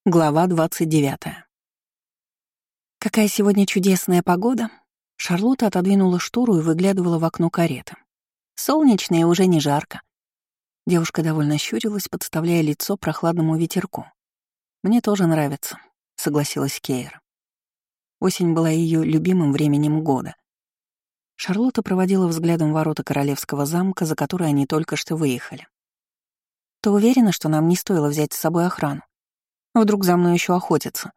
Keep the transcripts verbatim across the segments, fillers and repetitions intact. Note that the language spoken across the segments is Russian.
Глава двадцать девятая. Какая сегодня чудесная погода. Шарлотта отодвинула штору и выглядывала в окно кареты. Солнечно и уже не жарко. Девушка довольно щурилась, подставляя лицо прохладному ветерку. «Мне тоже нравится», — согласилась Кейра. Осень была ее любимым временем года. Шарлотта проводила взглядом ворота королевского замка, за которые они только что выехали. «Ты уверена, что нам не стоило взять с собой охрану? Вдруг за мной еще охотятся?»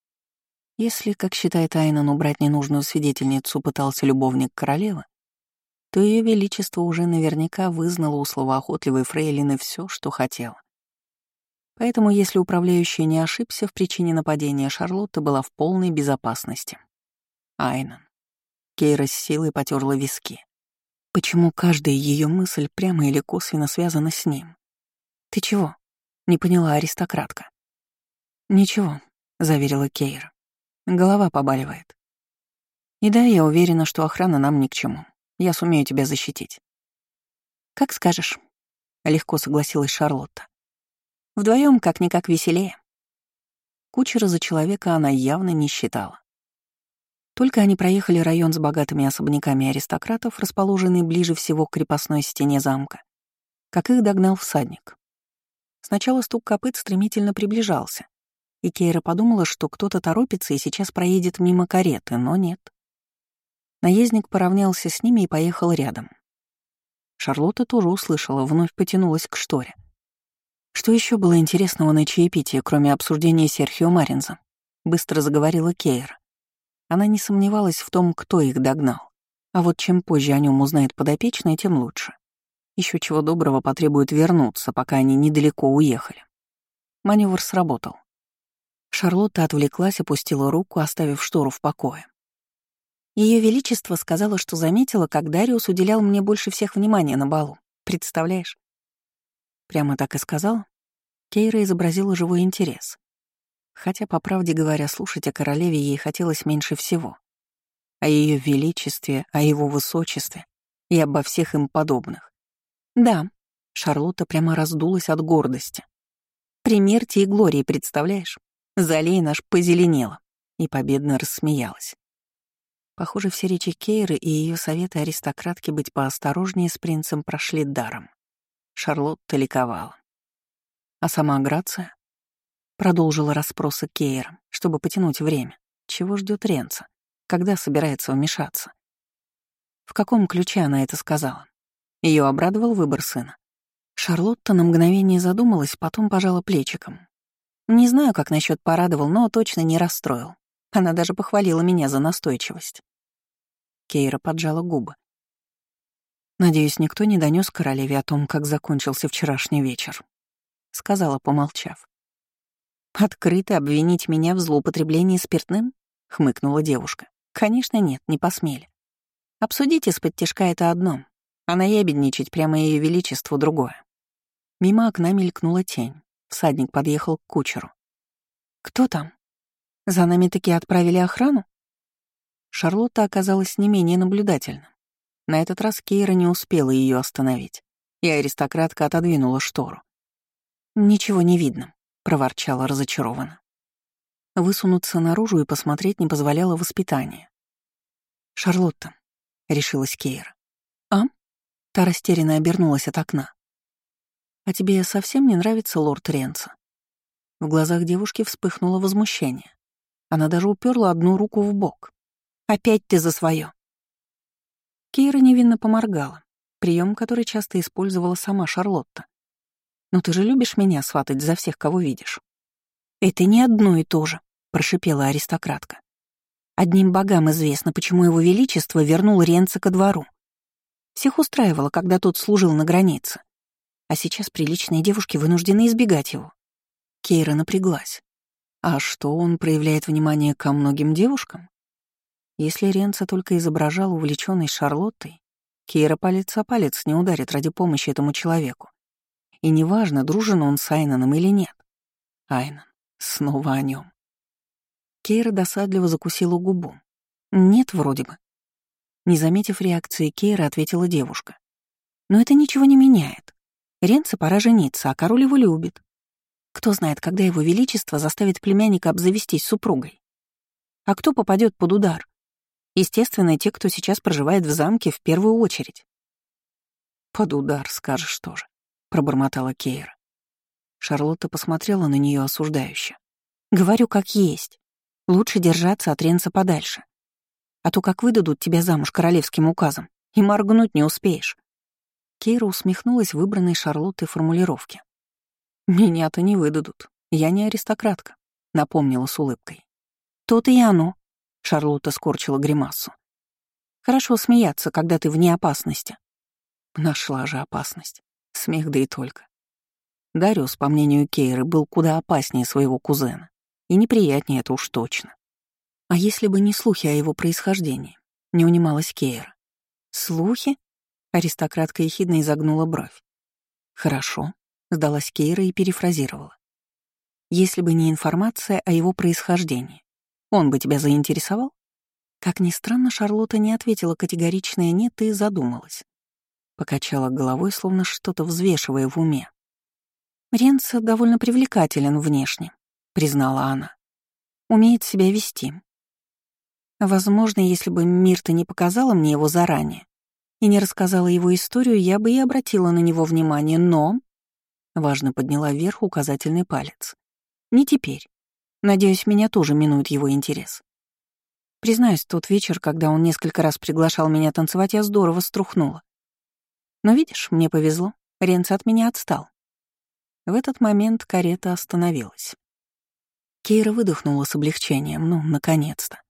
Если, как считает Айнан, убрать ненужную свидетельницу пытался любовник королевы, то Ее Величество уже наверняка вызнало у словоохотливой фрейлины все, что хотела. Поэтому, если управляющий не ошибся в причине нападения, Шарлотта была в полной безопасности. Айнан. Кейра с силой потерла виски. Почему каждая ее мысль прямо или косвенно связана с ним? «Ты чего?» — не поняла аристократка. «Ничего», — заверила Кейра. «Голова побаливает. И да, я уверена, что охрана нам ни к чему. Я сумею тебя защитить». «Как скажешь», — легко согласилась Шарлотта. «Вдвоем как-никак веселее». Кучера за человека она явно не считала. Только они проехали район с богатыми особняками аристократов, расположенный ближе всего к крепостной стене замка, как их догнал всадник. Сначала стук копыт стремительно приближался, и Кейра подумала, что кто-то торопится и сейчас проедет мимо кареты, но нет. Наездник поравнялся с ними и поехал рядом. Шарлотта тоже услышала, вновь потянулась к шторе. Что еще было интересного на чаепитии, кроме обсуждения Серхио Маринза? Быстро заговорила Кейра. Она не сомневалась в том, кто их догнал. А вот чем позже о нем узнает подопечный, тем лучше. Еще чего доброго потребует вернуться, пока они недалеко уехали. Маневр сработал. Шарлотта отвлеклась, опустила руку, оставив штору в покое. Ее Величество сказала, что заметила, как Дариус уделял мне больше всех внимания на балу. Представляешь? Прямо так и сказала. Кейра изобразила живой интерес. Хотя, по правде говоря, слушать о королеве ей хотелось меньше всего. О ее величестве, о его высочестве и обо всех им подобных. Да, Шарлотта прямо раздулась от гордости. При Мерте и Глории, представляешь? Залей наш позеленела и победно рассмеялась. Похоже, все речи Кейры и ее советы аристократки быть поосторожнее с принцем прошли даром. Шарлотта ликовала. А сама Грация продолжила расспросы Кейра, чтобы потянуть время. Чего ждет Ренца? Когда собирается вмешаться? В каком ключе она это сказала? Ее обрадовал выбор сына. Шарлотта на мгновение задумалась, потом пожала плечиком. Не знаю, как насчет порадовал, но точно не расстроил. Она даже похвалила меня за настойчивость. Кейра поджала губы. «Надеюсь, никто не донес королеве о том, как закончился вчерашний вечер», — сказала, помолчав. «Открыто обвинить меня в злоупотреблении спиртным?» — хмыкнула девушка. «Конечно нет, не посмели. Обсудить из-под тишка — это одно, а наябедничать прямо Ее Величеству — другое». Мимо окна мелькнула тень. Всадник подъехал к кучеру. «Кто там? За нами таки отправили охрану?» Шарлотта оказалась не менее наблюдательна. На этот раз Кейра не успела ее остановить, и аристократка отодвинула штору. «Ничего не видно», — проворчала разочарованно. Высунуться наружу и посмотреть не позволяло воспитание. «Шарлотта», — решилась Кейра. «А?» — та растерянно обернулась от окна. «А тебе совсем не нравится лорд Ренца?» В глазах девушки вспыхнуло возмущение. Она даже уперла одну руку в бок. «Опять ты за свое!» Кейра невинно поморгала, прием, который часто использовала сама Шарлотта. «Но ты же любишь меня сватать за всех, кого видишь?» «Это не одно и то же», — прошипела аристократка. «Одним богам известно, почему его величество вернул Ренца ко двору. Всех устраивало, когда тот служил на границе. А сейчас приличные девушки вынуждены избегать его». Кейра напряглась. А что, он проявляет внимание ко многим девушкам? Если Ренца только изображал увлечённой Шарлоттой, Кейра палец о палец не ударит ради помощи этому человеку. И неважно, дружен он с Айнаном или нет. Айнан. Снова о нем. Кейра досадливо закусила губу. Нет, вроде бы. Не заметив реакции Кейры, ответила девушка. Но это ничего не меняет. Ренце пора жениться, а король его любит. Кто знает, когда его величество заставит племянника обзавестись супругой? А кто попадет под удар? Естественно, те, кто сейчас проживает в замке, в первую очередь. «Под удар, скажешь тоже», — пробормотала Кейра. Шарлотта посмотрела на нее осуждающе. «Говорю, как есть. Лучше держаться от Ренца подальше. А то как выдадут тебя замуж королевским указом, и моргнуть не успеешь». Кейра усмехнулась выбранной Шарлоттой формулировке. «Меня-то не выдадут. Я не аристократка», — напомнила с улыбкой. «То-то и оно», — Шарлотта скорчила гримасу. «Хорошо смеяться, когда ты вне опасности». Нашла же опасность. Смех да и только. Дариус, по мнению Кейры, был куда опаснее своего кузена. И неприятнее это уж точно. А если бы не слухи о его происхождении? Не унималась Кейра. «Слухи?» — аристократка ехидно изогнула бровь. «Хорошо», — сдалась Кейра и перефразировала. «Если бы не информация о его происхождении, он бы тебя заинтересовал?» Как ни странно, Шарлотта не ответила категоричное «нет» и задумалась. Покачала головой, словно что-то взвешивая в уме. «Ренцо довольно привлекателен внешне», — признала она. «Умеет себя вести. Возможно, если бы Мирта не показала мне его заранее и не рассказала его историю, я бы и обратила на него внимание, но...» Важно подняла вверх указательный палец. «Не теперь. Надеюсь, меня тоже минует его интерес. Признаюсь, тот вечер, когда он несколько раз приглашал меня танцевать, я здорово струхнула. Но видишь, мне повезло, Ренцо от меня отстал». В этот момент карета остановилась. Кейра выдохнула с облегчением, ну, наконец-то.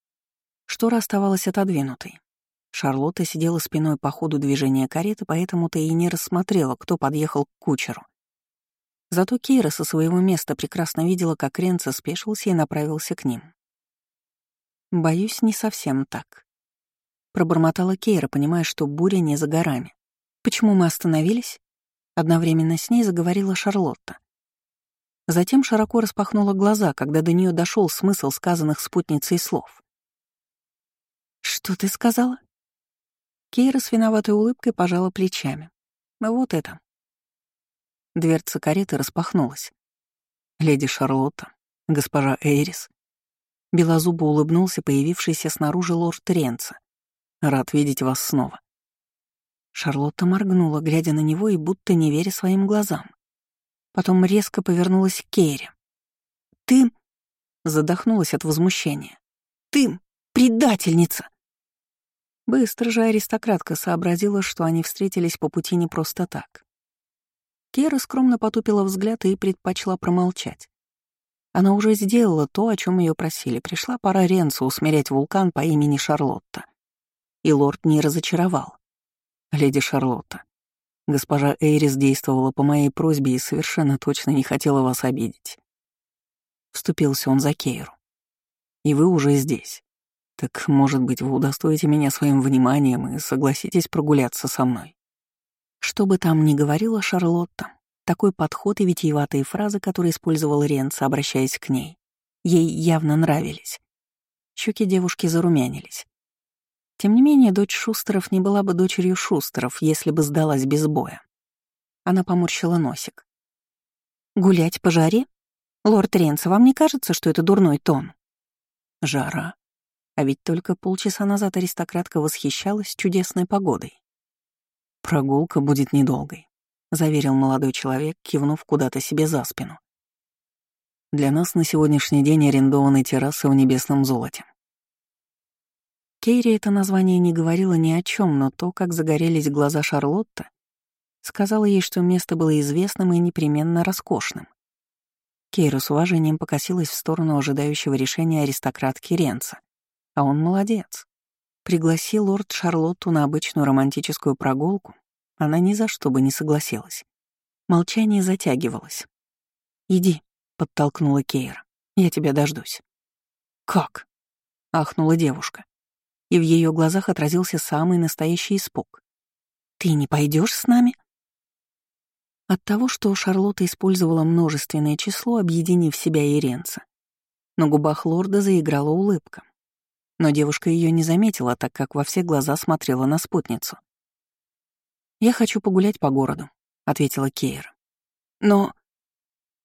Штора оставалась отодвинутой. Шарлотта сидела спиной по ходу движения кареты, поэтому-то и не рассмотрела, кто подъехал к кучеру. Зато Кейра со своего места прекрасно видела, как Ренцо спешился и направился к ним. «Боюсь, не совсем так», — пробормотала Кейра, понимая, что буря не за горами. «Почему мы остановились?» Одновременно с ней заговорила Шарлотта. Затем широко распахнула глаза, когда до нее дошел смысл сказанных спутницей слов. «Что ты сказала?» Кейра с виноватой улыбкой пожала плечами. «Вот это». Дверца кареты распахнулась. «Леди Шарлотта, госпожа Эйрис». Белозубо улыбнулся появившийся снаружи лорд Ренцо. «Рад видеть вас снова». Шарлотта моргнула, глядя на него и будто не веря своим глазам. Потом резко повернулась к Кейре. «Ты...» — задохнулась от возмущения. «Ты предательница!» Быстро же аристократка сообразила, что они встретились по пути не просто так. Кейра скромно потупила взгляд и предпочла промолчать. Она уже сделала то, о чем ее просили. Пришла пора Ренцо усмирять вулкан по имени Шарлотта. И лорд не разочаровал. «Леди Шарлотта, госпожа Эйрис действовала по моей просьбе и совершенно точно не хотела вас обидеть». Вступился он за Кейру. «И вы уже здесь. Так, может быть, вы удостоите меня своим вниманием и согласитесь прогуляться со мной». Что бы там ни говорила Шарлотта, такой подход и витиеватые фразы, которые использовал Ренцо, обращаясь к ней, ей явно нравились. Щеки девушки зарумянились. Тем не менее, дочь Шустеров не была бы дочерью Шустеров, если бы сдалась без боя. Она поморщила носик. «Гулять по жаре? Лорд Ренцо, вам не кажется, что это дурной тон?» Жара. А ведь только полчаса назад аристократка восхищалась чудесной погодой. «Прогулка будет недолгой», — заверил молодой человек, кивнув куда-то себе за спину. «Для нас на сегодняшний день арендованы террасы в небесном золоте». Кейре это название не говорило ни о чем, но то, как загорелись глаза Шарлотты, сказала ей, что место было известным и непременно роскошным. Кейра с уважением покосилась в сторону ожидающего решения аристократки Ренцо. А он молодец. Пригласил лорд Шарлотту на обычную романтическую прогулку, она ни за что бы не согласилась. Молчание затягивалось. «Иди», — подтолкнула Кейра, — «я тебя дождусь». «Как?» — ахнула девушка. И в ее глазах отразился самый настоящий испуг. «Ты не пойдешь с нами?» От того, что Шарлотта использовала множественное число, объединив себя и Ренцо, на губах лорда заиграла улыбка. Но девушка ее не заметила, так как во все глаза смотрела на спутницу. «Я хочу погулять по городу», — ответила Кейра. «Но...»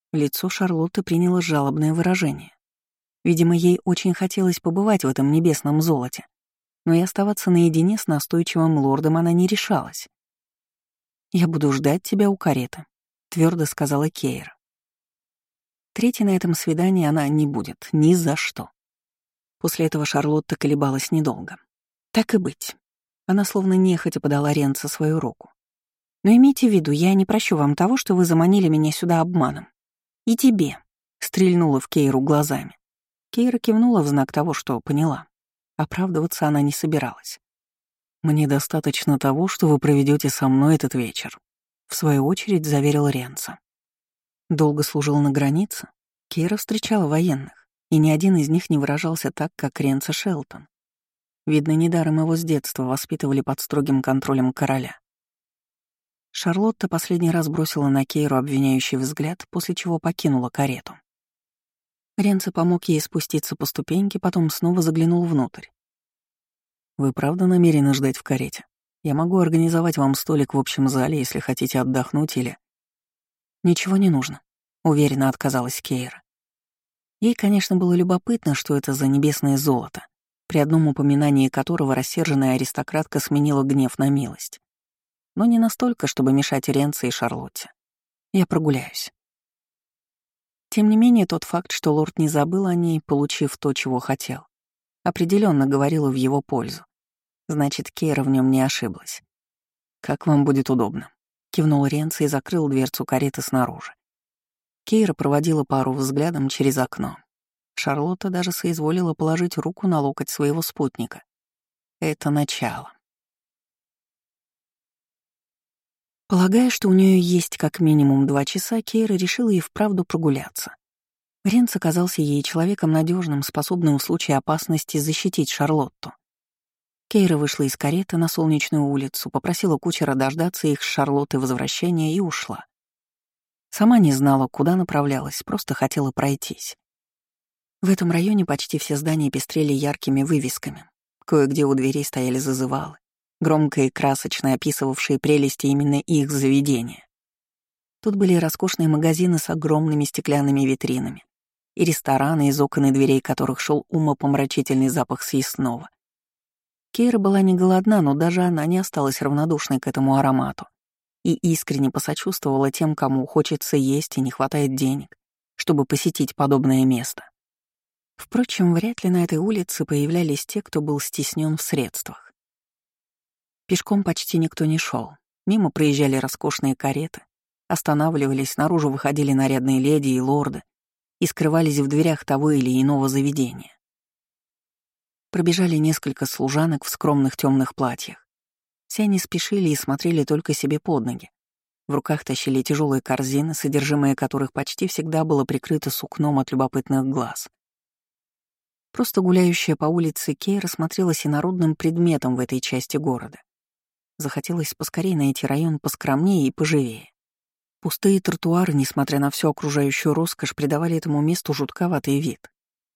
Лицо Шарлотты приняло жалобное выражение. Видимо, ей очень хотелось побывать в этом небесном золоте, но и оставаться наедине с настойчивым лордом она не решалась. «Я буду ждать тебя у кареты», — твердо сказала Кейра. Третьей на этом свидании она не будет, ни за что. После этого Шарлотта колебалась недолго. Так и быть. Она словно нехотя подала Ренце свою руку. «Но имейте в виду, я не прощу вам того, что вы заманили меня сюда обманом. И тебе», — стрельнула в Кейру глазами. Кейра кивнула в знак того, что поняла. Оправдываться она не собиралась. «Мне достаточно того, что вы проведете со мной этот вечер», — в свою очередь заверил Ренце. Долго служил на границе. Кейра встречала военных, и ни один из них не выражался так, как Ренце Шелтон. Видно, недаром его с детства воспитывали под строгим контролем короля. Шарлотта последний раз бросила на Кейру обвиняющий взгляд, после чего покинула карету. Ренце помог ей спуститься по ступеньке, потом снова заглянул внутрь. «Вы правда намерены ждать в карете? Я могу организовать вам столик в общем зале, если хотите отдохнуть или...» «Ничего не нужно», — уверенно отказалась Кейра. Ей, конечно, было любопытно, что это за небесное золото, при одном упоминании которого рассерженная аристократка сменила гнев на милость. Но не настолько, чтобы мешать Ренце и Шарлотте. Я прогуляюсь. Тем не менее, тот факт, что лорд не забыл о ней, получив то, чего хотел, определенно говорил в его пользу. Значит, Кейра в нем не ошиблась. «Как вам будет удобно», — кивнул Ренце и закрыл дверцу кареты снаружи. Кейра проводила пару взглядом через окно. Шарлотта даже соизволила положить руку на локоть своего спутника. Это начало. Полагая, что у нее есть как минимум два часа, Кейра решила и вправду прогуляться. Ренц оказался ей человеком надежным, способным в случае опасности защитить Шарлотту. Кейра вышла из кареты на Солнечную улицу, попросила кучера дождаться их с Шарлоттой возвращения и ушла. Сама не знала, куда направлялась, просто хотела пройтись. В этом районе почти все здания пестрели яркими вывесками. Кое-где у дверей стояли зазывалы, громко и красочно описывавшие прелести именно их заведения. Тут были роскошные магазины с огромными стеклянными витринами и рестораны, из окон и дверей которых шел умопомрачительный запах съестного. Кейра была не голодна, но даже она не осталась равнодушной к этому аромату и искренне посочувствовала тем, кому хочется есть и не хватает денег, чтобы посетить подобное место. Впрочем, вряд ли на этой улице появлялись те, кто был стеснен в средствах. Пешком почти никто не шел. Мимо проезжали роскошные кареты, останавливались, наружу выходили нарядные леди и лорды и скрывались в дверях того или иного заведения. Пробежали несколько служанок в скромных темных платьях. Все они спешили и смотрели только себе под ноги. В руках тащили тяжелые корзины, содержимое которых почти всегда было прикрыто сукном от любопытных глаз. Просто гуляющая по улице Кейра смотрелась инородным предметом в этой части города. Захотелось поскорее найти район поскромнее и поживее. Пустые тротуары, несмотря на всю окружающую роскошь, придавали этому месту жутковатый вид.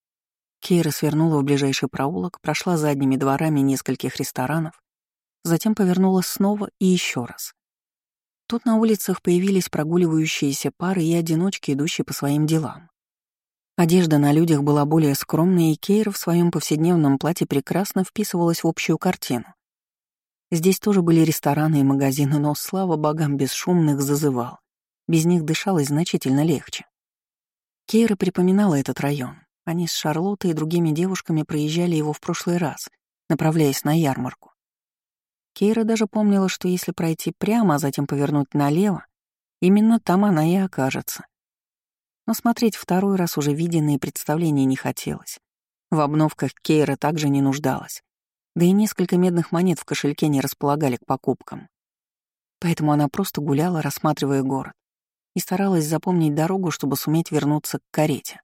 Кейра свернула в ближайший проулок, прошла задними дворами нескольких ресторанов, затем повернула снова и еще раз. Тут на улицах появились прогуливающиеся пары и одиночки, идущие по своим делам. Одежда на людях была более скромной, и Кейра в своем повседневном платье прекрасно вписывалась в общую картину. Здесь тоже были рестораны и магазины, но, слава богам, без шумных зазывал. Без них дышалось значительно легче. Кейра припоминала этот район. Они с Шарлоттой и другими девушками проезжали его в прошлый раз, направляясь на ярмарку. Кейра даже помнила, что если пройти прямо, а затем повернуть налево, именно там она и окажется. Но смотреть второй раз уже виденные представления не хотелось. В обновках Кейра также не нуждалась. Да и несколько медных монет в кошельке не располагали к покупкам. Поэтому она просто гуляла, рассматривая город, и старалась запомнить дорогу, чтобы суметь вернуться к карете.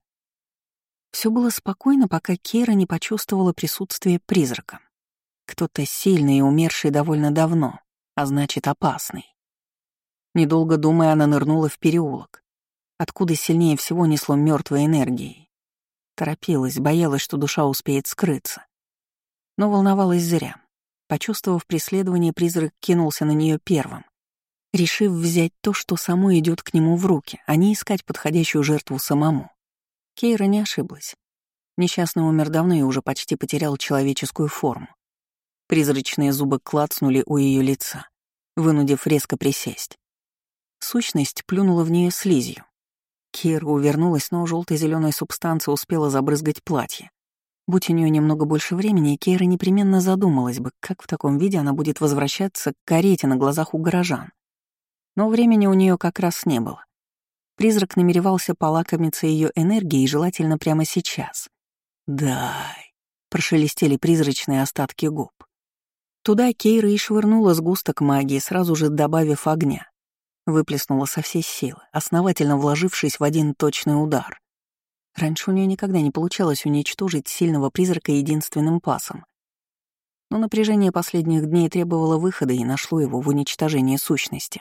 Все было спокойно, пока Кейра не почувствовала присутствие призрака. Кто-то сильный и умерший довольно давно, а значит опасный. Недолго думая, она нырнула в переулок, откуда сильнее всего несло мертвой энергией. Торопилась, боялась, что душа успеет скрыться. Но волновалась зря. Почувствовав преследование, призрак кинулся на нее первым. решив взять то, что само идет к нему в руки, а не искать подходящую жертву самому. Кейра не ошиблась. Несчастный умер давно и уже почти потерял человеческую форму. Призрачные зубы клацнули у ее лица, вынудив резко присесть. Сущность плюнула в нее слизью. Кейра увернулась, но желто-зеленая субстанция успела забрызгать платье. Будь у нее немного больше времени, Кейра непременно задумалась бы, как в таком виде она будет возвращаться к карете на глазах у горожан. Но времени у нее как раз не было. Призрак намеревался полакомиться ее энергией, желательно прямо сейчас. «Дай», — прошелестели призрачные остатки губ. Туда Кейра и швырнула сгусток магии, сразу же добавив огня. Выплеснула со всей силы, основательно вложившись в один точный удар. Раньше у нее никогда не получалось уничтожить сильного призрака единственным пасом. Но напряжение последних дней требовало выхода и нашло его в уничтожении сущности.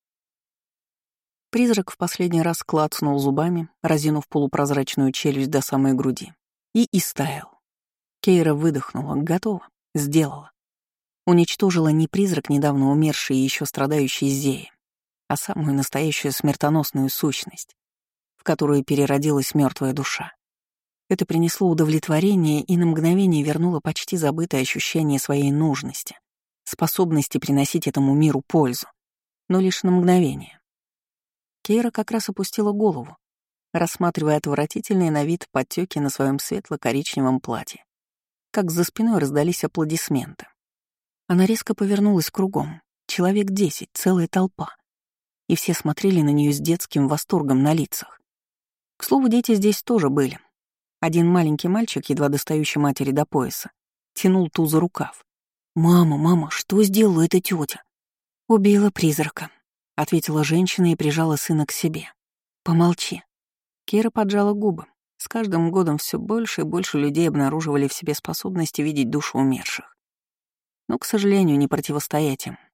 Призрак в последний раз клацнул зубами, разинув полупрозрачную челюсть до самой груди, и истаял. Кейра выдохнула, готова, сделала. Уничтожила не призрак, недавно умерший и еще страдающий Зеи, а самую настоящую смертоносную сущность, в которую переродилась мертвая душа. Это принесло удовлетворение и на мгновение вернуло почти забытое ощущение своей нужности, способности приносить этому миру пользу, но лишь на мгновение. Кейра как раз опустила голову, рассматривая отвратительные на вид подтеки на своем светло-коричневом платье, как за спиной раздались аплодисменты. Она резко повернулась кругом, человек десять, целая толпа, и все смотрели на нее с детским восторгом на лицах. К слову, дети здесь тоже были. Один маленький мальчик, едва достающий матери до пояса, тянул ту за рукав. «Мама, мама, что сделала эта тетя?» «Убила призрака», — ответила женщина и прижала сына к себе. «Помолчи». Кира поджала губы. С каждым годом все больше и больше людей обнаруживали в себе способность видеть душу умерших. Но, к сожалению, не противостоять им.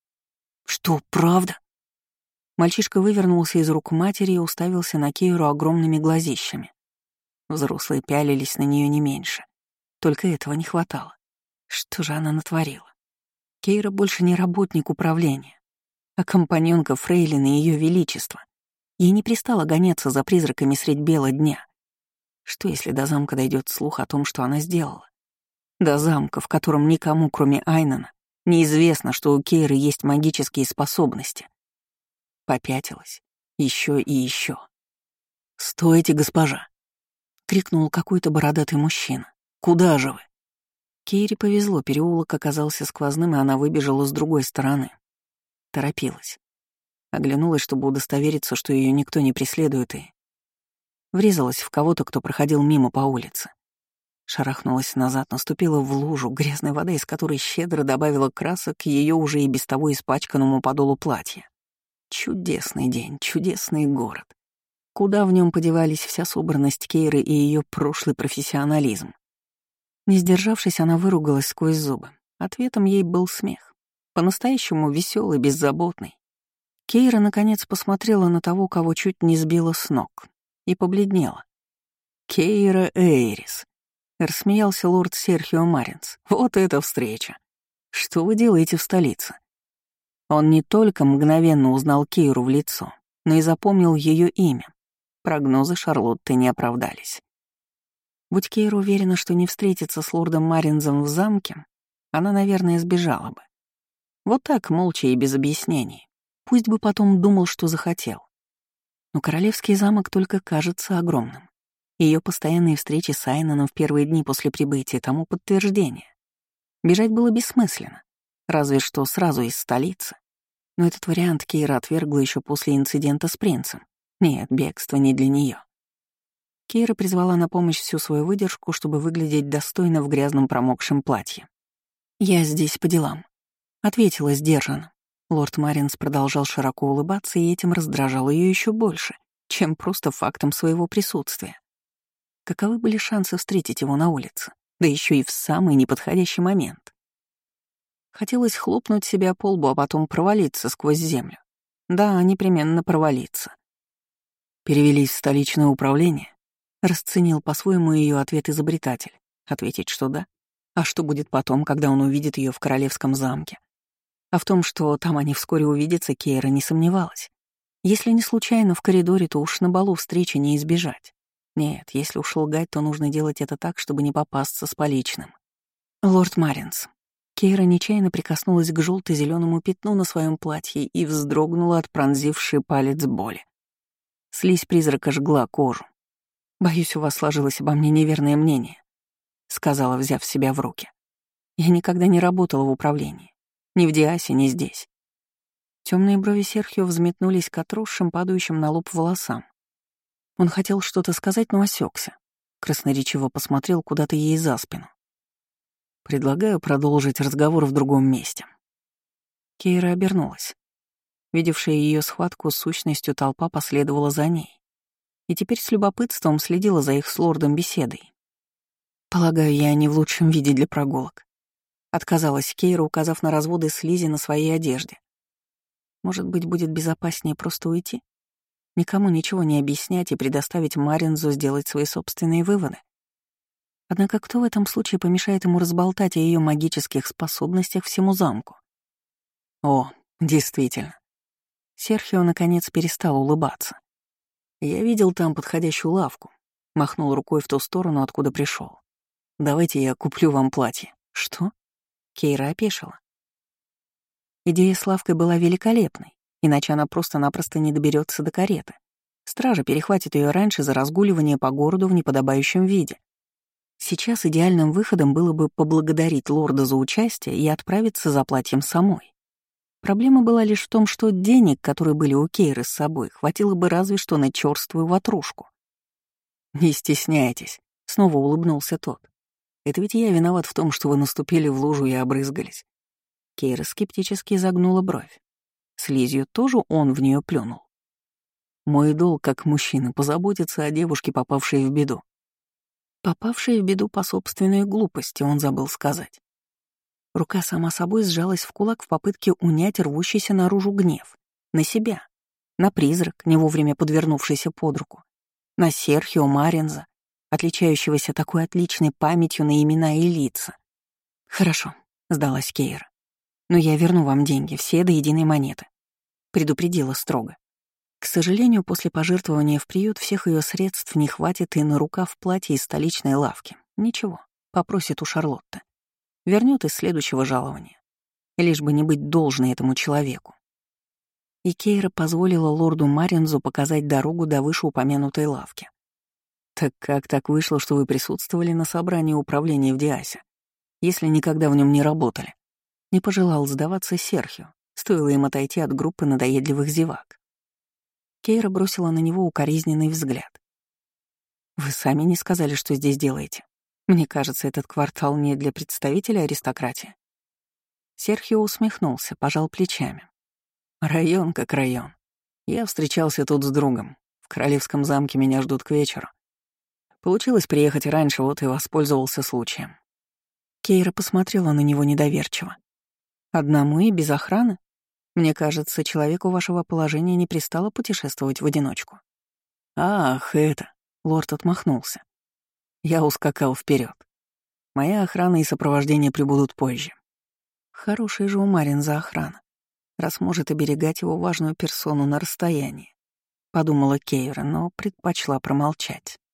«Что, правда?» Мальчишка вывернулся из рук матери и уставился на Кейру огромными глазищами. Взрослые пялились на нее не меньше. Только этого не хватало. Что же она натворила? Кейра больше не работник управления, а компаньонка фрейлины Ее Величества. Ей не пристало гоняться за призраками средь бела дня. Что, если до замка дойдет слух о том, что она сделала? До замка, в котором никому, кроме Айнана, неизвестно, что у Кейры есть магические способности. Попятилась. Еще и еще. «Стойте, госпожа!» — крикнул какой-то бородатый мужчина. «Куда же вы?» Кейре повезло, переулок оказался сквозным, и она выбежала с другой стороны. Торопилась. Оглянулась, чтобы удостовериться, что ее никто не преследует, и врезалась в кого-то, кто проходил мимо по улице. Шарахнулась назад, наступила в лужу грязной воды, из которой щедро добавила красок к ее уже и без того испачканному подолу платья. Чудесный день, чудесный город. Куда в нем подевались вся собранность Кейры и ее прошлый профессионализм? Не сдержавшись, она выругалась сквозь зубы. Ответом ей был смех. По-настоящему веселый, беззаботный. Кейра, наконец, посмотрела на того, кого чуть не сбила с ног, и побледнела. «Кейра Эйрис», — рассмеялся лорд Серхио Маринс. «Вот это встреча! Что вы делаете в столице?» Он не только мгновенно узнал Кейру в лицо, но и запомнил ее имя. Прогнозы Шарлотты не оправдались. Будь Кейра уверена, что не встретится с лордом Маринзом в замке, она, наверное, сбежала бы. Вот так, молча и без объяснений. Пусть бы потом думал, что захотел. Но королевский замок только кажется огромным. Ее постоянные встречи с Айнаном в первые дни после прибытия тому подтверждение. Бежать было бессмысленно, разве что сразу из столицы. Но этот вариант Кейра отвергла еще после инцидента с принцем. Нет, бегство не для нее. Кейра призвала на помощь всю свою выдержку, чтобы выглядеть достойно в грязном промокшем платье. «Я здесь по делам», — ответила сдержанно. Лорд Маринс продолжал широко улыбаться, и этим раздражал ее еще больше, чем просто фактом своего присутствия. Каковы были шансы встретить его на улице, да еще и в самый неподходящий момент? Хотелось хлопнуть себя по лбу, а потом провалиться сквозь землю. Да, непременно провалиться. Перевелись в столичное управление? Расценил по-своему ее ответ изобретатель. Ответить, что да. А что будет потом, когда он увидит ее в королевском замке? А в том, что там они вскоре увидятся, Кейра не сомневалась. Если не случайно в коридоре, то уж на балу встречи не избежать. Нет, если уж лгать, то нужно делать это так, чтобы не попасться с поличным. Лорд Маринс. Кейра нечаянно прикоснулась к желто-зеленому пятну на своем платье и вздрогнула от пронзившей палец боли. Слизь призрака жгла кожу. «Боюсь, у вас сложилось обо мне неверное мнение», — сказала, взяв себя в руки. «Я никогда не работала в управлении. Ни в Диасе, ни здесь». Темные брови Серхио взметнулись к отросшим, падающим на лоб волосам. Он хотел что-то сказать, но осекся. Красноречиво посмотрел куда-то ей за спину. «Предлагаю продолжить разговор в другом месте». Кейра обернулась. Видевшая ее схватку с сущностью толпа последовала за ней. И теперь с любопытством следила за их с лордом беседой. «Полагаю, я не в лучшем виде для прогулок», — отказалась Кейра, указав на разводы слизи на своей одежде. «Может быть, будет безопаснее просто уйти? Никому ничего не объяснять и предоставить Маринзу сделать свои собственные выводы? Однако кто в этом случае помешает ему разболтать о ее магических способностях всему замку?» «О, действительно». Серхио, наконец, перестал улыбаться. «Я видел там подходящую лавку», — махнул рукой в ту сторону, откуда пришел. «Давайте я куплю вам платье». «Что?» Кейра опешила. Идея с лавкой была великолепной, иначе она просто-напросто не доберется до кареты. Стража перехватит ее раньше за разгуливание по городу в неподобающем виде. Сейчас идеальным выходом было бы поблагодарить лорда за участие и отправиться за платьем самой. Проблема была лишь в том, что денег, которые были у Кейры с собой, хватило бы разве что на чёрствую ватрушку. «Не стесняйтесь», — снова улыбнулся тот. «Это ведь я виноват в том, что вы наступили в лужу и обрызгались». Кейра скептически изогнула бровь. Слизью тоже он в нее плюнул. «Мой долг как мужчина позаботиться о девушке, попавшей в беду». Попавшей в беду по собственной глупости, он забыл сказать. Рука сама собой сжалась в кулак в попытке унять рвущийся наружу гнев. На себя. На призрак, не вовремя подвернувшийся под руку. На Серхио Маринза, отличающегося такой отличной памятью на имена и лица. «Хорошо», — сдалась Кейра. «Но я верну вам деньги, все до единой монеты», — предупредила строго. К сожалению, после пожертвования в приют всех ее средств не хватит и на рукав платья из столичной лавки. Ничего, попросит у Шарлотты. Вернет из следующего жалования. Лишь бы не быть должной этому человеку. И Кейра позволила лорду Маринзу показать дорогу до вышеупомянутой лавки. «Так как так вышло, что вы присутствовали на собрании управления в Диасе, если никогда в нем не работали?» Не пожелал сдаваться Серхио, стоило им отойти от группы надоедливых зевак. Кейра бросила на него укоризненный взгляд. «Вы сами не сказали, что здесь делаете. Мне кажется, этот квартал не для представителей аристократии». Серхио усмехнулся, пожал плечами. «Район как район. Я встречался тут с другом. В Королевском замке меня ждут к вечеру. Получилось приехать раньше, вот и воспользовался случаем». Кейра посмотрела на него недоверчиво. «Одному и без охраны? Мне кажется, человеку вашего положения не пристало путешествовать в одиночку». «Ах, это...» — лорд отмахнулся. Я ускакал вперед. Моя охрана и сопровождение прибудут позже. Хорошая же у Маринза охрана, раз может оберегать его важную персону на расстоянии, подумала Кейра, но предпочла промолчать.